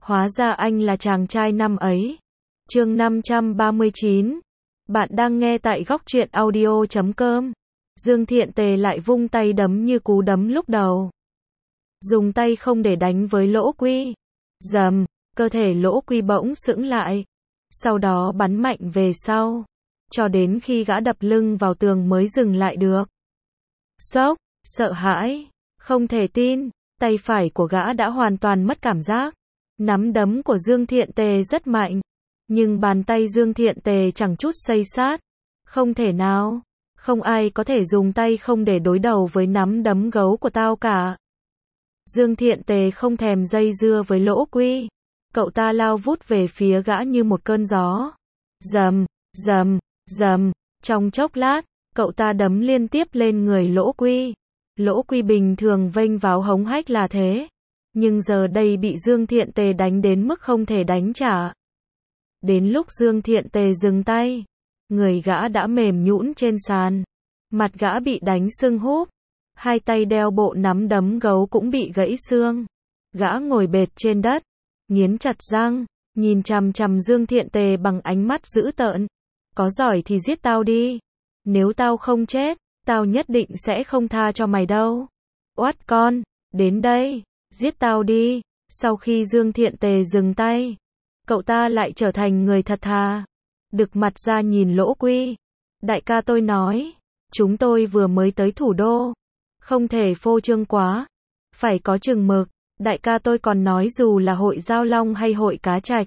Hóa ra anh là chàng trai năm ấy. Chương 539. Bạn đang nghe tại góc truyện audio.com. Dương Thiện Tề lại vung tay đấm như cú đấm lúc đầu. Dùng tay không để đánh với Lỗ Quy. Rầm, cơ thể Lỗ Quy bỗng sững lại. Sau đó bắn mạnh về sau. Cho đến khi gã đập lưng vào tường mới dừng lại được. Sốc, sợ hãi, không thể tin, tay phải của gã đã hoàn toàn mất cảm giác. Nắm đấm của Dương Thiện Tề rất mạnh, nhưng bàn tay Dương Thiện Tề chẳng chút xây sát. Không thể nào, không ai có thể dùng tay không để đối đầu với nắm đấm gấu của tao cả. Dương Thiện Tề không thèm dây dưa với Lỗ Quy. Cậu ta lao vút về phía gã như một cơn gió. Rầm, rầm, rầm, trong chốc lát, cậu ta đấm liên tiếp lên người Lỗ Quy. Lỗ Quy bình thường vênh váo hống hách là thế, nhưng giờ đây bị Dương Thiện Tề đánh đến mức không thể đánh trả. Đến lúc Dương Thiện Tề dừng tay, người gã đã mềm nhũn trên sàn. Mặt gã bị đánh sưng húp, hai tay đeo bộ nắm đấm gấu cũng bị gãy xương. Gã ngồi bệt trên đất, nghiến chặt răng, nhìn chằm chằm Dương Thiện Tề bằng ánh mắt dữ tợn. Có giỏi thì giết tao đi. Nếu tao không chết, tao nhất định sẽ không tha cho mày đâu. Oát con, đến đây, giết tao đi. Sau khi Dương Thiện Tề dừng tay, cậu ta lại trở thành người thật thà. Đực mặt ra nhìn Lỗ Quy. Đại ca tôi nói, chúng tôi vừa mới tới thủ đô. Không thể phô trương quá. Phải có chừng mực. Đại ca tôi còn nói dù là hội Giao Long hay hội Cá Trạch,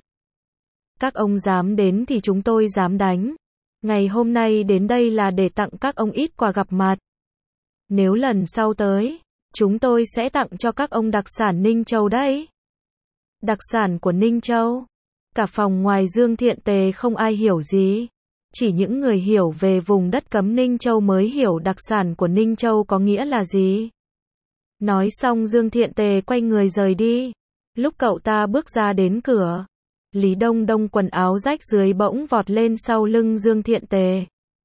các ông dám đến thì chúng tôi dám đánh. Ngày hôm nay đến đây là để tặng các ông ít quà gặp mặt. Nếu lần sau tới, chúng tôi sẽ tặng cho các ông đặc sản Ninh Châu đấy. Đặc sản của Ninh Châu. Cả phòng ngoài Dương Thiện Tề không ai hiểu gì. Chỉ những người hiểu về vùng đất cấm Ninh Châu mới hiểu đặc sản của Ninh Châu có nghĩa là gì. Nói xong Dương Thiện Tề quay người rời đi. Lúc cậu ta bước ra đến cửa, Lý Đông Đông quần áo rách dưới bỗng vọt lên sau lưng Dương Thiện Tề.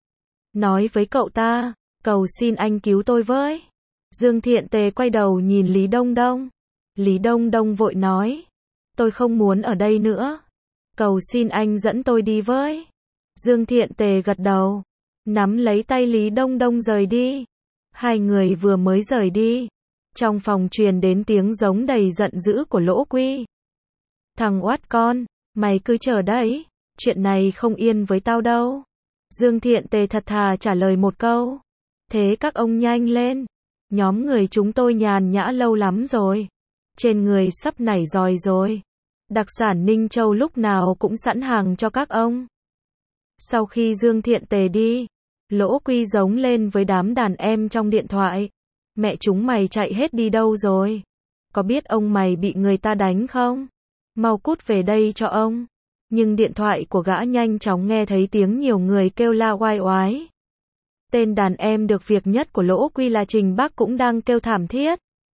Nói với cậu ta, cầu xin anh cứu tôi với. Dương Thiện Tề quay đầu nhìn Lý Đông Đông. Lý Đông Đông vội nói, tôi không muốn ở đây nữa. Cầu xin anh dẫn tôi đi với. Dương Thiện Tề gật đầu, nắm lấy tay Lý Đông Đông rời đi. Hai người vừa mới rời đi, trong phòng truyền đến tiếng giống đầy giận dữ của Lỗ Quy. Thằng oát con, mày cứ chờ đấy, chuyện này không yên với tao đâu. Dương Thiện Tề thật thà trả lời một câu. Thế các ông nhanh lên. Nhóm người chúng tôi nhàn nhã lâu lắm rồi. Trên người sắp nảy roi rồi. Đặc sản Ninh Châu lúc nào cũng sẵn hàng cho các ông. Sau khi Dương Thiện Tề đi, Lỗ Quy giống lên với đám đàn em trong điện thoại. Mẹ chúng mày chạy hết đi đâu rồi? Có biết ông mày bị người ta đánh không? Mau cút về đây cho ông. Nhưng điện thoại của gã nhanh chóng nghe thấy tiếng nhiều người kêu la oai oái. Tên đàn em được việc nhất của Lỗ Quy là Trình Bắc cũng đang kêu thảm thiết.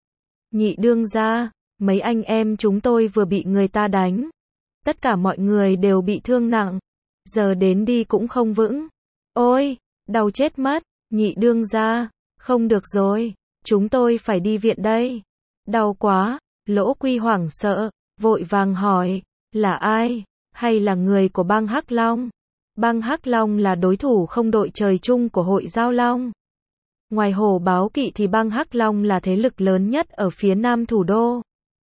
Nhị đương gia, mấy anh em chúng tôi vừa bị người ta đánh. Tất cả mọi người đều bị thương nặng. Giờ đến đi cũng không vững. Ôi, đau chết mất. Nhị đương gia, không được rồi. Chúng tôi phải đi viện đây. Đau quá. Lỗ Quy hoảng sợ, vội vàng hỏi, là ai? Hay là người của bang Hắc Long? Bang Hắc Long là đối thủ không đội trời chung của hội Giao Long. Ngoài Hổ Báo Kỵ thì bang Hắc Long là thế lực lớn nhất ở phía nam thủ đô.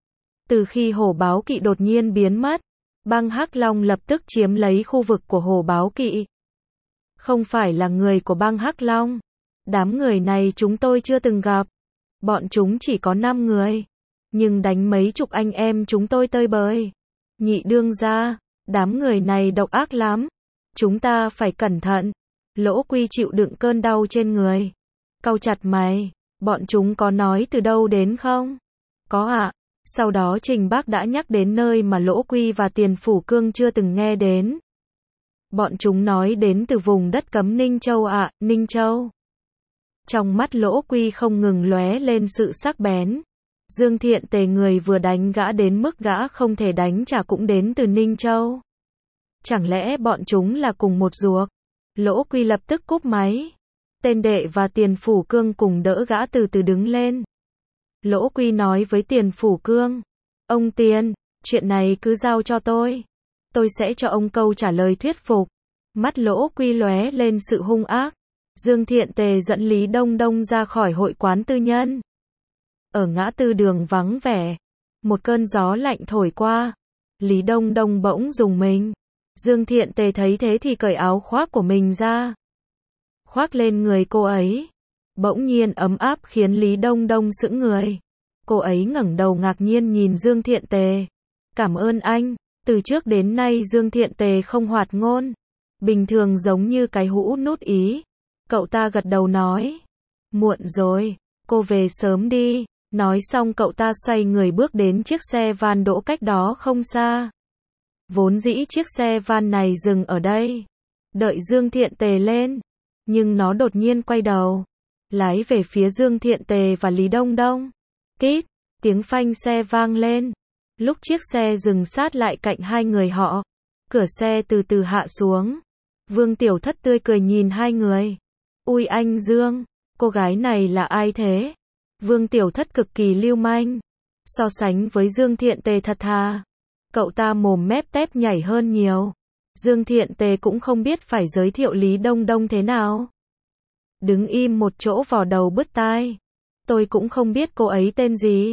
Từ khi Hổ Báo Kỵ đột nhiên biến mất, bang Hắc Long lập tức chiếm lấy khu vực của Hổ Báo Kỵ. Không phải là người của bang Hắc Long. Đám người này chúng tôi chưa từng gặp. Bọn chúng chỉ có 5 người. Nhưng đánh mấy chục anh em chúng tôi tơi bời. Nhị đương gia, đám người này độc ác lắm. Chúng ta phải cẩn thận. Lỗ Quy chịu đựng cơn đau trên người. Cau chặt mày, bọn chúng có nói từ đâu đến không? Có ạ. Sau đó Trình Bắc đã nhắc đến nơi mà Lỗ Quy và Tiền Phủ Cương chưa từng nghe đến. Bọn chúng nói đến từ vùng đất cấm Ninh Châu ạ, Ninh Châu. Trong mắt Lỗ Quy không ngừng lóe lên sự sắc bén. Dương Thiện Tề người vừa đánh gã đến mức gã không thể đánh trả cũng đến từ Ninh Châu. Chẳng lẽ bọn chúng là cùng một ruột? Lỗ Quy lập tức cúp máy. Tên đệ và Tiền Phủ Cương cùng đỡ gã từ từ đứng lên. Lỗ Quy nói với Tiền Phủ Cương. Ông Tiền, Chuyện này cứ giao cho tôi. Tôi sẽ cho ông câu trả lời thuyết phục. Mắt Lỗ Quy lóe lên sự hung ác. Dương Thiện Tề dẫn Lý Đông Đông ra khỏi hội quán tư nhân. Ở ngã tư đường vắng vẻ, một cơn gió lạnh thổi qua. Lý Đông Đông bỗng rùng mình. Dương Thiện Tề thấy thế thì cởi áo khoác của mình ra, khoác lên người cô ấy. Bỗng nhiên ấm áp khiến Lý Đông Đông sững người. Cô ấy ngẩng đầu ngạc nhiên nhìn Dương Thiện Tề. Cảm ơn anh. Từ trước đến nay Dương Thiện Tề không hoạt ngôn. Bình thường giống như cái hũ nút ý. Cậu ta gật đầu nói. Muộn rồi, cô về sớm đi. Nói xong cậu ta xoay người bước đến chiếc xe van đỗ cách đó không xa. Vốn dĩ chiếc xe van này dừng ở đây, đợi Dương Thiện Tề lên. Nhưng nó đột nhiên quay đầu, lái về phía Dương Thiện Tề và Lý Đông Đông. Kít, tiếng phanh xe vang lên. Lúc chiếc xe dừng sát lại cạnh hai người họ, cửa xe từ từ hạ xuống. Vương Tiểu Thất tươi cười nhìn hai người. Ui anh Dương, cô gái này là ai thế? Vương Tiểu Thất cực kỳ lưu manh. So sánh với Dương Thiện Tề thật thà, cậu ta mồm mép tép nhảy hơn nhiều. Dương Thiện Tề cũng không biết phải giới thiệu Lý Đông Đông thế nào. Đứng im một chỗ vò đầu bứt tai. Tôi cũng không biết cô ấy tên gì.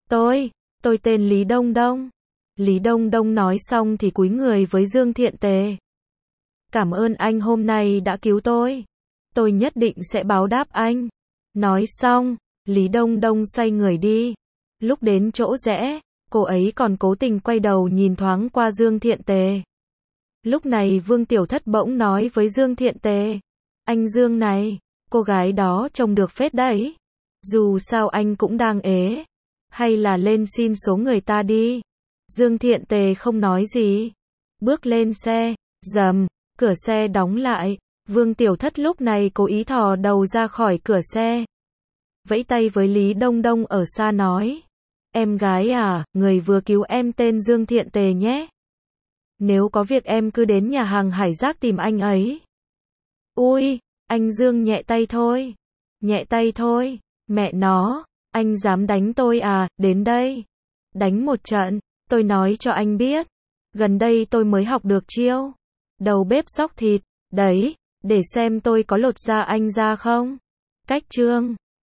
Tôi tên Lý Đông Đông. Lý Đông Đông nói xong thì cúi người với Dương Thiện Tề. Cảm ơn anh hôm nay đã cứu tôi. Tôi nhất định sẽ báo đáp anh. Nói xong, Lý Đông Đông xoay người đi. Lúc đến chỗ rẽ, cô ấy còn cố tình quay đầu nhìn thoáng qua Dương Thiện Tề. Lúc này Vương Tiểu Thất bỗng nói với Dương Thiện Tề. Anh Dương này, cô gái đó trông được phết đấy. Dù sao anh cũng đang ế. Hay là lên xin số người ta đi. Dương Thiện Tề không nói gì. Bước lên xe, rầm, cửa xe đóng lại. Vương Tiểu Thất lúc này cố ý thò đầu ra khỏi cửa xe. Vẫy tay với Lý Đông Đông ở xa nói. Em gái à, người vừa cứu em tên Dương Thiện Tề nhé. Nếu có việc em cứ đến nhà hàng Hải Giác tìm anh ấy. Ui, anh Dương nhẹ tay thôi. Nhẹ tay thôi, mẹ nó, anh dám đánh tôi à, đến đây. Đánh một trận, tôi nói cho anh biết. Gần đây tôi mới học được chiêu đầu bếp xóc thịt, đấy, để xem tôi có lột da anh ra không. Cách chương